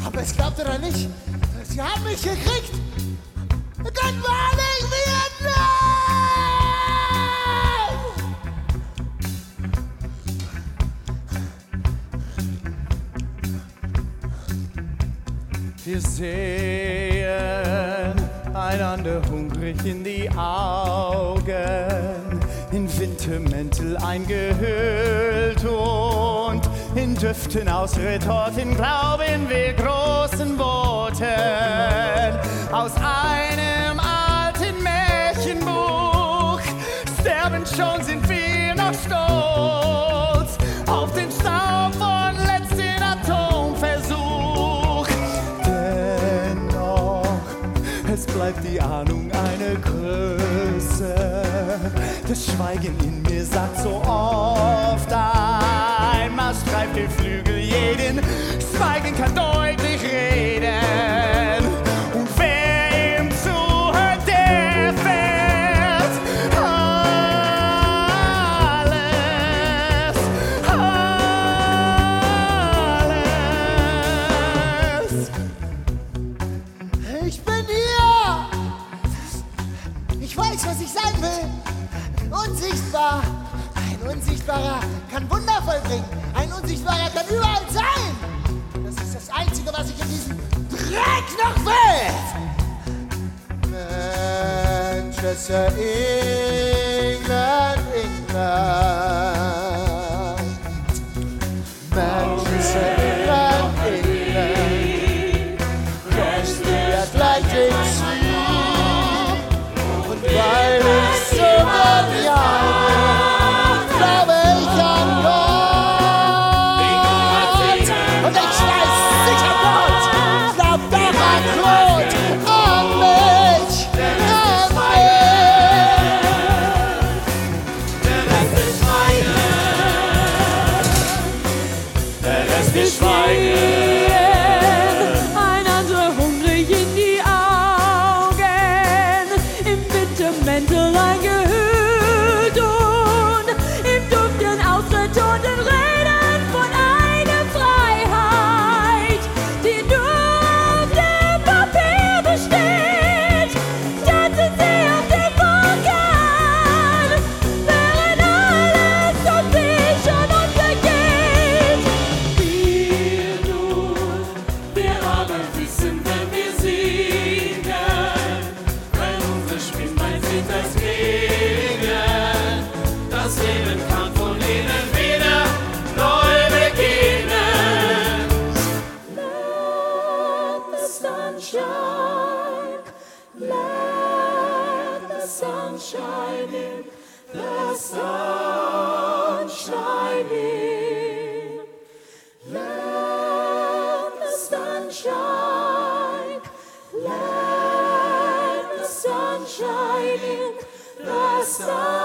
Aber es glaubt ihr doch nicht. Sie haben mich gekriegt. Good morning, Vietnam! Wir sehen einander hungrig in die Augen, in Wintermäntel eingehüllt und in Düften aus Retorten glauben wir großen Worten aus einem alten Märchenbuch. Sterben schon, sind wir noch stolz auf den Staub von letzten Atomversuch. Dennoch, es bleibt die Ahnung einer Größe. Das Schweigen in mir sagt so oft, einmal streift der Flügel jeden. Schweigen kann deutlich reden. Und wer ihm zuhört, der erfährt alles, alles. Ich bin hier. Ich weiß, was ich sein will. Unsichtbar. Ein Unsichtbarer kann Wunder vollbringen. Ein Unsichtbarer kann überall sein. Das ist das Einzige, was ich in diesem Dreck noch will. Manchester, England, England. Manchester, England, England. Cross the Atlantic Sea. Und weil ich so gern glaube ich an Gott. Und ich weiß sicher Gott. Glaub doch an Gott. An mich. An mich. Der Rest ist Schweigen. Einander hungrig in die Augen, im Wintermäntel eingehüllt und im dunklen ausgetonten Reden von einer Freiheit, die nur auf dem Papier besteht. Tanzen sie auf dem Vulkan, während alles so sicher untergeht. Wir nun, wir aber wissen, wenn wir singen, wenn unsere Spielbein sieht das Gegen. Das Leben kann von innen wieder neu beginnen. Let the sunshine, let the sunshine in, the sunshine in. Let the sunshine, let the sunshine in, the sun.